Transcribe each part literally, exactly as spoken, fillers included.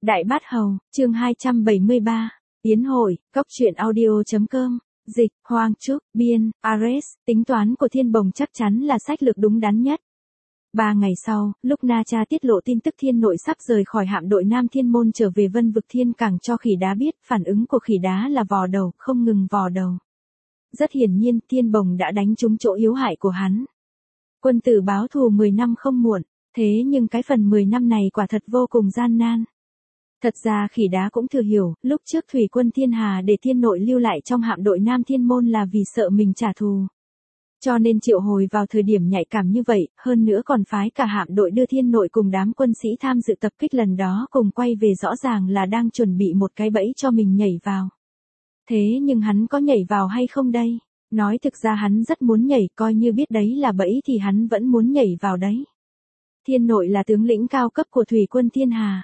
Đại Bát Hầu, chương hai trăm bảy mươi ba, Yến hội, Cốc truyện audio.com, dịch, Hoang Trúc, biên, Ares, tính toán của Thiên Bồng chắc chắn là sách lược đúng đắn nhất. Ba ngày sau, lúc Na Cha tiết lộ tin tức Thiên Nội sắp rời khỏi hạm đội Nam Thiên Môn trở về Vân Vực Thiên Cảng cho Khỉ Đá biết, phản ứng của Khỉ Đá là vò đầu, không ngừng vò đầu. Rất hiển nhiên, Thiên Bồng đã đánh trúng chỗ yếu hại của hắn. Quân tử báo thù mười năm không muộn, thế nhưng cái phần mười năm này quả thật vô cùng gian nan. Thật ra Khỉ Đá cũng thừa hiểu, lúc trước Thủy quân Thiên Hà để Thiên Nội lưu lại trong hạm đội Nam Thiên Môn là vì sợ mình trả thù. Cho nên triệu hồi vào thời điểm nhạy cảm như vậy, hơn nữa còn phái cả hạm đội đưa Thiên Nội cùng đám quân sĩ tham dự tập kích lần đó cùng quay về, rõ ràng là đang chuẩn bị một cái bẫy cho mình nhảy vào. Thế nhưng hắn có nhảy vào hay không đây? Nói thực ra hắn rất muốn nhảy, coi như biết đấy là bẫy thì hắn vẫn muốn nhảy vào đấy. Thiên Nội là tướng lĩnh cao cấp của Thủy quân Thiên Hà.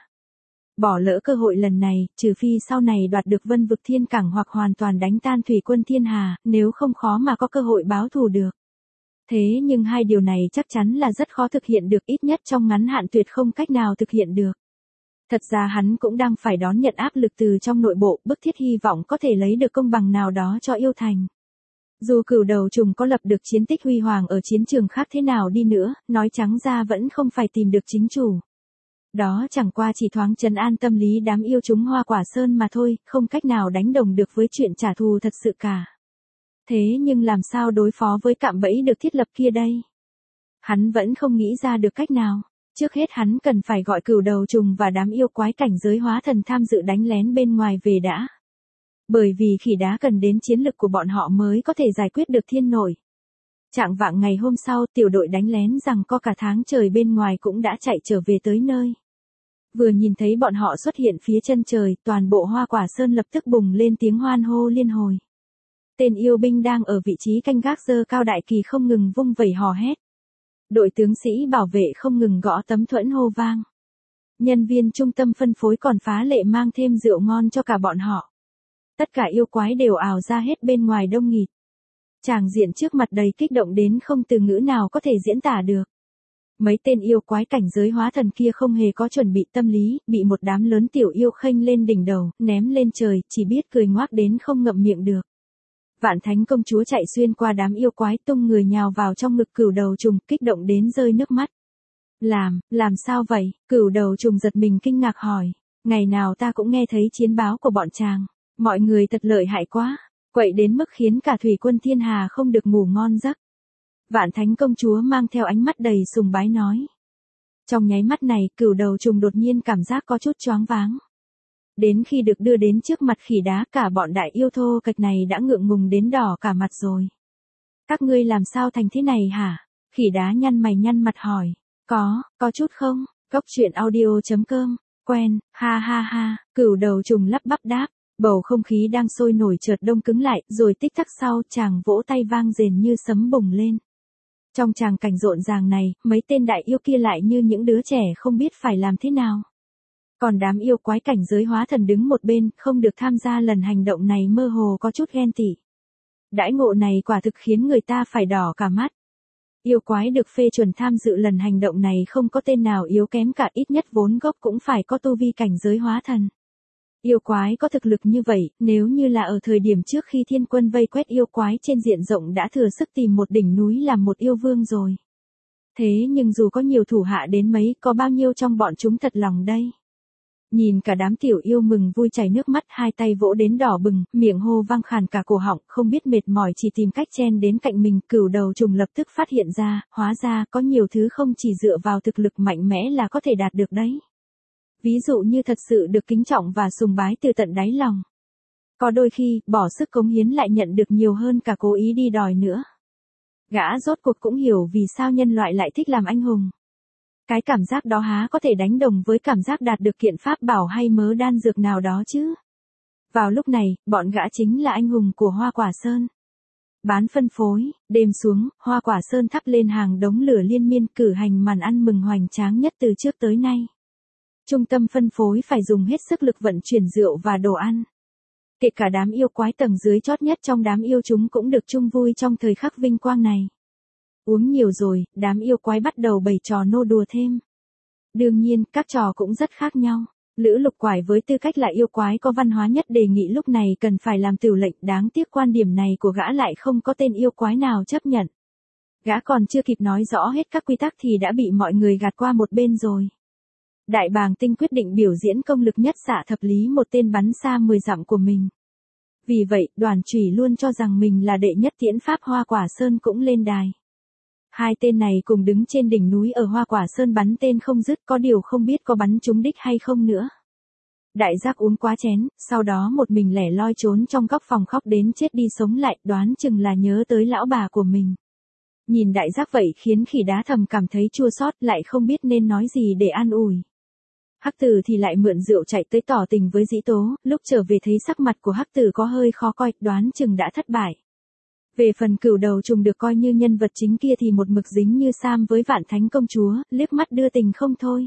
Bỏ lỡ cơ hội lần này, trừ phi sau này đoạt được Vân Vực Thiên Cảng hoặc hoàn toàn đánh tan Thủy quân Thiên Hà, nếu không khó mà có cơ hội báo thù được. Thế nhưng hai điều này chắc chắn là rất khó thực hiện được, ít nhất trong ngắn hạn tuyệt không cách nào thực hiện được. Thật ra hắn cũng đang phải đón nhận áp lực từ trong nội bộ, bức thiết hy vọng có thể lấy được công bằng nào đó cho yêu thành. Dù Cửu Đầu Trùng có lập được chiến tích huy hoàng ở chiến trường khác thế nào đi nữa, nói trắng ra vẫn không phải tìm được chính chủ. Đó chẳng qua chỉ thoáng trấn an tâm lý đám yêu chúng Hoa Quả Sơn mà thôi, không cách nào đánh đồng được với chuyện trả thù thật sự cả. Thế nhưng làm sao đối phó với cạm bẫy được thiết lập kia đây? Hắn vẫn không nghĩ ra được cách nào. Trước hết hắn cần phải gọi Cửu Đầu Trùng và đám yêu quái cảnh giới hóa thần tham dự đánh lén bên ngoài về đã. Bởi vì Khỉ Đá cần đến chiến lực của bọn họ mới có thể giải quyết được Thiên Nội. Trạng vạng ngày hôm sau, tiểu đội đánh lén rằng co cả tháng trời bên ngoài cũng đã chạy trở về tới nơi. Vừa nhìn thấy bọn họ xuất hiện phía chân trời, toàn bộ Hoa Quả Sơn lập tức bùng lên tiếng hoan hô liên hồi. Tên yêu binh đang ở vị trí canh gác giơ cao đại kỳ không ngừng vung vẩy hò hét. Đội tướng sĩ bảo vệ không ngừng gõ tấm thuẫn hô vang. Nhân viên trung tâm phân phối còn phá lệ mang thêm rượu ngon cho cả bọn họ. Tất cả yêu quái đều ào ra hết bên ngoài đông nghịt. Tràng diện trước mặt đầy kích động đến không từ ngữ nào có thể diễn tả được. Mấy tên yêu quái cảnh giới hóa thần kia không hề có chuẩn bị tâm lý, bị một đám lớn tiểu yêu khênh lên đỉnh đầu, ném lên trời, chỉ biết cười ngoác đến không ngậm miệng được. Vạn Thánh công chúa chạy xuyên qua đám yêu quái tung người nhào vào trong ngực Cửu Đầu Trùng, kích động đến rơi nước mắt. Làm, làm sao vậy? Cửu Đầu Trùng giật mình kinh ngạc hỏi. Ngày nào ta cũng nghe thấy chiến báo của bọn chàng. Mọi người thật lợi hại quá. Quậy đến mức khiến cả Thủy quân Thiên Hà không được ngủ ngon giấc. Vạn Thánh công chúa mang theo ánh mắt đầy sùng bái nói. Trong nháy mắt này, Cửu Đầu Trùng đột nhiên cảm giác có chút choáng váng. Đến khi được đưa đến trước mặt Khỉ Đá, cả bọn đại yêu thô kệch này đã ngượng ngùng đến đỏ cả mặt rồi. Các ngươi làm sao thành thế này hả? Khỉ Đá nhăn mày nhăn mặt hỏi. Có, có chút không? Cốc truyện audio.com, quen, ha ha ha, Cửu Đầu Trùng lắp bắp đáp. Bầu không khí đang sôi nổi chợt đông cứng lại, rồi tích tắc sau chàng vỗ tay vang rền như sấm bùng lên. Trong tràng cảnh rộn ràng này, mấy tên đại yêu kia lại như những đứa trẻ không biết phải làm thế nào. Còn đám yêu quái cảnh giới hóa thần đứng một bên, không được tham gia lần hành động này mơ hồ có chút ghen tị. Đãi ngộ này quả thực khiến người ta phải đỏ cả mắt. Yêu quái được phê chuẩn tham dự lần hành động này không có tên nào yếu kém cả, ít nhất vốn gốc cũng phải có tu vi cảnh giới hóa thần. Yêu quái có thực lực như vậy, nếu như là ở thời điểm trước khi thiên quân vây quét yêu quái trên diện rộng đã thừa sức tìm một đỉnh núi làm một yêu vương rồi. Thế nhưng dù có nhiều thủ hạ đến mấy, có bao nhiêu trong bọn chúng thật lòng đây. Nhìn cả đám tiểu yêu mừng vui chảy nước mắt, hai tay vỗ đến đỏ bừng, miệng hô vang khàn cả cổ họng, không biết mệt mỏi chỉ tìm cách chen đến cạnh mình. Cửu Đầu Trùng lập tức phát hiện ra, hóa ra có nhiều thứ không chỉ dựa vào thực lực mạnh mẽ là có thể đạt được đấy. Ví dụ như thật sự được kính trọng và sùng bái từ tận đáy lòng. Có đôi khi, bỏ sức cống hiến lại nhận được nhiều hơn cả cố ý đi đòi nữa. Gã rốt cuộc cũng hiểu vì sao nhân loại lại thích làm anh hùng. Cái cảm giác đó há có thể đánh đồng với cảm giác đạt được kiện pháp bảo hay mớ đan dược nào đó chứ. Vào lúc này, bọn gã chính là anh hùng của Hoa Quả Sơn. Bán phân phối, đêm xuống, Hoa Quả Sơn thắp lên hàng đống lửa liên miên, cử hành màn ăn mừng hoành tráng nhất từ trước tới nay. Trung tâm phân phối phải dùng hết sức lực vận chuyển rượu và đồ ăn. Kể cả đám yêu quái tầng dưới chót nhất trong đám yêu chúng cũng được chung vui trong thời khắc vinh quang này. Uống nhiều rồi, đám yêu quái bắt đầu bày trò nô đùa thêm. Đương nhiên, các trò cũng rất khác nhau. Lữ Lục Quải với tư cách là yêu quái có văn hóa nhất đề nghị lúc này cần phải làm tửu lệnh, đáng tiếc quan điểm này của gã lại không có tên yêu quái nào chấp nhận. Gã còn chưa kịp nói rõ hết các quy tắc thì đã bị mọi người gạt qua một bên rồi. Đại Bàng Tinh quyết định biểu diễn công lực nhất xạ thập lý một tên bắn xa mười dặm của mình. Vì vậy, Đoàn Chủy luôn cho rằng mình là đệ nhất tiễn pháp Hoa Quả Sơn cũng lên đài. Hai tên này cùng đứng trên đỉnh núi ở Hoa Quả Sơn bắn tên không dứt, có điều không biết có bắn trúng đích hay không nữa. Đại Giác uống quá chén, sau đó một mình lẻ loi trốn trong góc phòng khóc đến chết đi sống lại, đoán chừng là nhớ tới lão bà của mình. Nhìn Đại Giác vậy khiến Khỉ Đá thầm cảm thấy chua xót, lại không biết nên nói gì để an ủi. Hắc Tử thì lại mượn rượu chạy tới tỏ tình với Dĩ Tố, lúc trở về thấy sắc mặt của Hắc Tử có hơi khó coi, đoán chừng đã thất bại. Về phần Cửu Đầu Trùng được coi như nhân vật chính kia thì một mực dính như Sam với Vạn Thánh công chúa, liếc mắt đưa tình không thôi.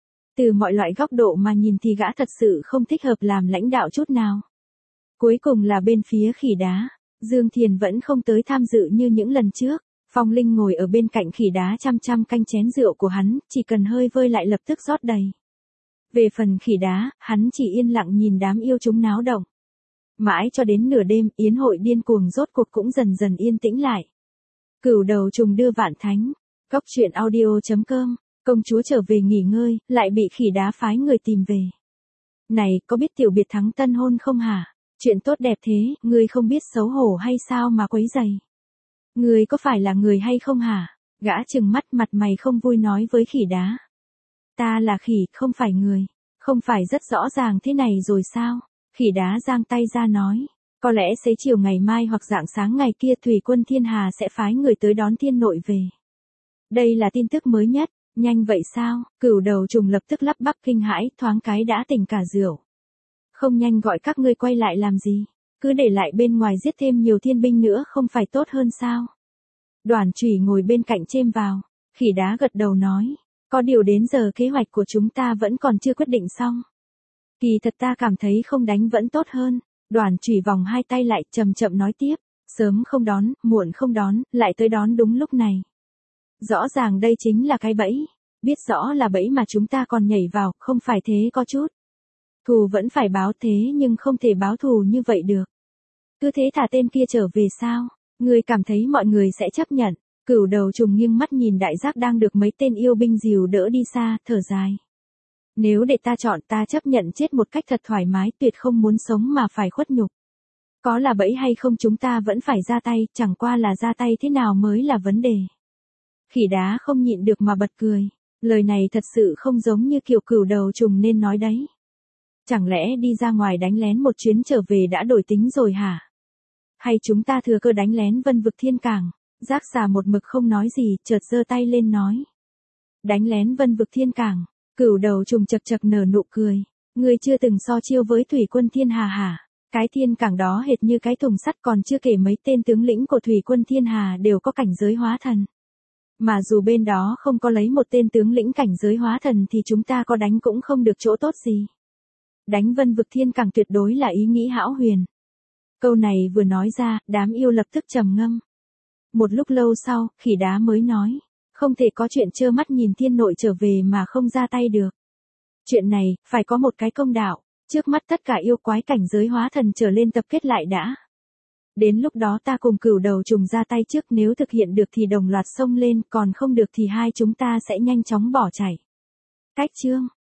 Từ mọi loại góc độ mà nhìn thì gã thật sự không thích hợp làm lãnh đạo chút nào. Cuối cùng là bên phía Khỉ Đá, Dương Thiền vẫn không tới tham dự như những lần trước. Phong Linh ngồi ở bên cạnh Khỉ Đá chăm chăm canh chén rượu của hắn, chỉ cần hơi vơi lại lập tức rót đầy. Về phần Khỉ Đá, hắn chỉ yên lặng nhìn đám yêu chúng náo động. Mãi cho đến nửa đêm, yến hội điên cuồng rốt cuộc cũng dần dần yên tĩnh lại. Cửu Đầu Trùng đưa Vạn Thánh. Cốc truyện audio chấm com. Công chúa trở về nghỉ ngơi, lại bị Khỉ Đá phái người tìm về. Này, có biết tiểu biệt thắng tân hôn không hả? Chuyện tốt đẹp thế, ngươi không biết xấu hổ hay sao mà quấy rầy? Ngươi có phải là người hay không hả? Gã trừng mắt mặt mày không vui nói với Khỉ Đá. Ta là khỉ, không phải người. Không phải rất rõ ràng thế này rồi sao? Khỉ Đá giang tay ra nói. Có lẽ xế chiều ngày mai hoặc rạng sáng ngày kia Thủy Quân Thiên Hà sẽ phái người tới đón thiên nội về. Đây là tin tức mới nhất. Nhanh vậy sao? Cửu Đầu Trùng lập tức lắp bắp kinh hãi, thoáng cái đã tỉnh cả rượu. Không nhanh gọi các ngươi quay lại làm gì? Cứ để lại bên ngoài giết thêm nhiều thiên binh nữa không phải tốt hơn sao? Đoàn Chủy ngồi bên cạnh chêm vào. Khỉ Đá gật đầu nói. Có điều đến giờ kế hoạch của chúng ta vẫn còn chưa quyết định xong. Kỳ thật ta cảm thấy không đánh vẫn tốt hơn. Đoàn Chủy vòng hai tay lại chậm chậm nói tiếp. Sớm không đón, muộn không đón, lại tới đón đúng lúc này. Rõ ràng đây chính là cái bẫy. Biết rõ là bẫy mà chúng ta còn nhảy vào, không phải thế có chút. Thù vẫn phải báo thế nhưng không thể báo thù như vậy được. Cứ thế thả tên kia trở về sao? Ngươi cảm thấy mọi người sẽ chấp nhận. Cửu Đầu Trùng nghiêng mắt nhìn Đại Giác đang được mấy tên yêu binh dìu đỡ đi xa, thở dài. Nếu để ta chọn ta chấp nhận chết một cách thật thoải mái, tuyệt không muốn sống mà phải khuất nhục. Có là bẫy hay không chúng ta vẫn phải ra tay, chẳng qua là ra tay thế nào mới là vấn đề. Khỉ Đá không nhịn được mà bật cười. Lời này thật sự không giống như kiểu Cửu Đầu Trùng nên nói đấy. Chẳng lẽ đi ra ngoài đánh lén một chuyến trở về đã đổi tính rồi hả? Hay chúng ta thừa cơ đánh lén Vân Vực Thiên Cảng? Giác Xà một mực không nói gì, chợt giơ tay lên nói. Đánh lén Vân Vực Thiên Cảng. Cửu Đầu Trùng chật chật nở nụ cười. Ngươi chưa từng so chiêu với Thủy Quân Thiên Hà hả? Cái thiên cảng đó hệt như cái thùng sắt, còn chưa kể mấy tên tướng lĩnh của Thủy Quân Thiên Hà đều có cảnh giới hóa thần. Mà dù bên đó không có lấy một tên tướng lĩnh cảnh giới hóa thần thì chúng ta có đánh cũng không được chỗ tốt gì. Đánh Vân Vực Thiên Cảng tuyệt đối là ý nghĩ hão huyền. Câu này vừa nói ra, đám yêu lập tức trầm ngâm. Một lúc lâu sau, Khỉ Đá mới nói. Không thể có chuyện trơ mắt nhìn thiên nội trở về mà không ra tay được. Chuyện này, phải có một cái công đạo. Trước mắt tất cả yêu quái cảnh giới hóa thần trở lên tập kết lại đã. Đến lúc đó ta cùng Cửu Đầu Trùng ra tay trước, nếu thực hiện được thì đồng loạt xông lên, còn không được thì hai chúng ta sẽ nhanh chóng bỏ chạy. Cách chương